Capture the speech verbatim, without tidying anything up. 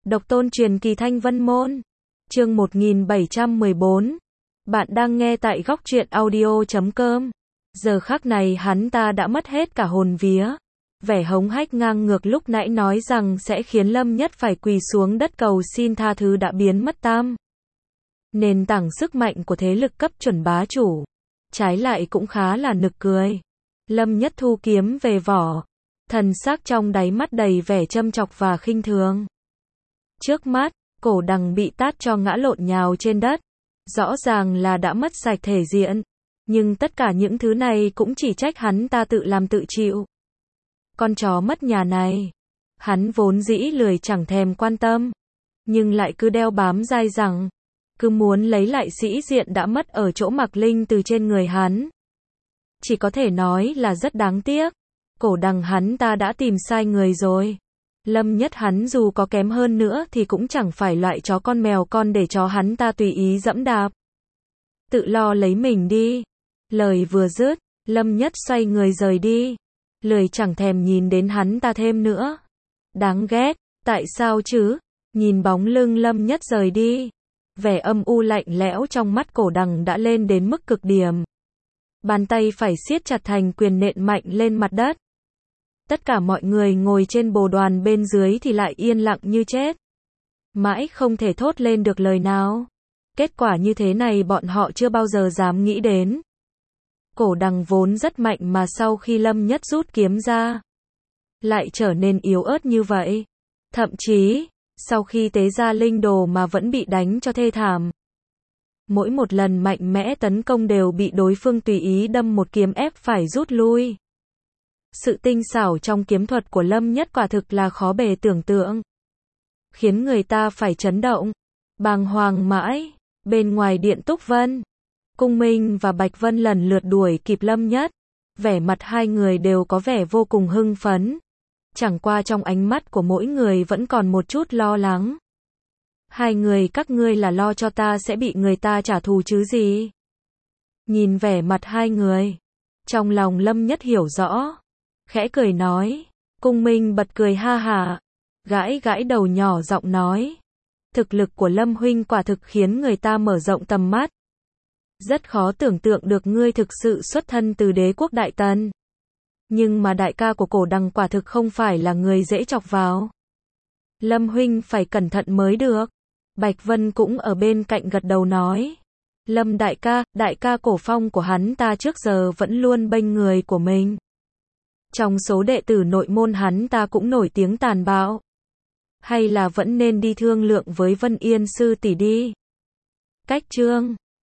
Độc tôn truyền kỳ Thanh Vân Môn. Chương một nghìn bảy trăm mười bốn. Bạn đang nghe tại góc truyện audio chấm com. Giờ khắc này hắn ta đã mất hết cả hồn vía. Vẻ hống hách ngang ngược lúc nãy nói rằng sẽ khiến Lâm Nhất phải quỳ xuống đất cầu xin tha thứ đã biến mất tam. Nền tảng sức mạnh của thế lực cấp chuẩn bá chủ. Trái lại cũng khá là nực cười. Lâm Nhất thu kiếm về vỏ. Thần sắc trong đáy mắt đầy vẻ châm chọc và khinh thường. Trước mắt, Cổ Đằng bị tát cho ngã lộn nhào trên đất. Rõ ràng là đã mất sạch thể diện. Nhưng tất cả những thứ này cũng chỉ trách hắn ta tự làm tự chịu. Con chó mất nhà này. Hắn vốn dĩ lười chẳng thèm quan tâm. Nhưng lại cứ đeo bám dai dẳng. Cứ muốn lấy lại sĩ diện đã mất ở chỗ Mạc Linh từ trên người hắn. Chỉ có thể nói là rất đáng tiếc. Cổ Đằng hắn ta đã tìm sai người rồi. Lâm Nhất hắn dù có kém hơn nữa thì cũng chẳng phải loại chó con mèo con để cho hắn ta tùy ý dẫm đạp. Tự lo lấy mình đi. Lời vừa dứt, Lâm Nhất xoay người rời đi. Lười chẳng thèm nhìn đến hắn ta thêm nữa. Đáng ghét, tại sao chứ? Nhìn bóng lưng Lâm Nhất rời đi. Vẻ âm u lạnh lẽo trong mắt Cổ Đằng đã lên đến mức cực điểm. Bàn tay phải siết chặt thành quyền nện mạnh lên mặt đất. Tất cả mọi người ngồi trên bồ đoàn bên dưới thì lại yên lặng như chết. Mãi không thể thốt lên được lời nào. Kết quả như thế này bọn họ chưa bao giờ dám nghĩ đến. Cổ Đằng vốn rất mạnh mà sau khi Lâm Nhất rút kiếm ra, lại trở nên yếu ớt như vậy. Thậm chí, sau khi tế ra linh đồ mà vẫn bị đánh cho thê thảm. Mỗi một lần mạnh mẽ tấn công đều bị đối phương tùy ý đâm một kiếm ép phải rút lui. Sự tinh xảo trong kiếm thuật của Lâm Nhất quả thực là khó bề tưởng tượng. Khiến người ta phải chấn động, bàng hoàng mãi. Bên ngoài điện Túc Vân, Cung Minh và Bạch Vân lần lượt đuổi kịp Lâm Nhất. Vẻ mặt hai người đều có vẻ vô cùng hưng phấn. Chẳng qua trong ánh mắt của mỗi người vẫn còn một chút lo lắng. Hai người các ngươi là lo cho ta sẽ bị người ta trả thù chứ gì? Nhìn vẻ mặt hai người, trong lòng Lâm Nhất hiểu rõ. Khẽ cười nói. Cung Minh bật cười ha hả. Gãi gãi đầu nhỏ giọng nói. Thực lực của Lâm huynh quả thực khiến người ta mở rộng tầm mắt. Rất khó tưởng tượng được ngươi thực sự xuất thân từ đế quốc Đại Tần. Nhưng mà đại ca của Cổ Đằng quả thực không phải là người dễ chọc vào. Lâm huynh phải cẩn thận mới được. Bạch Vân cũng ở bên cạnh gật đầu nói. Lâm đại ca, đại ca Cổ Phong của hắn ta trước giờ vẫn luôn bênh người của mình. Trong số đệ tử nội môn hắn ta cũng nổi tiếng tàn bạo. Hay là vẫn nên đi thương lượng với Vân Yên sư tỷ đi. Cách chương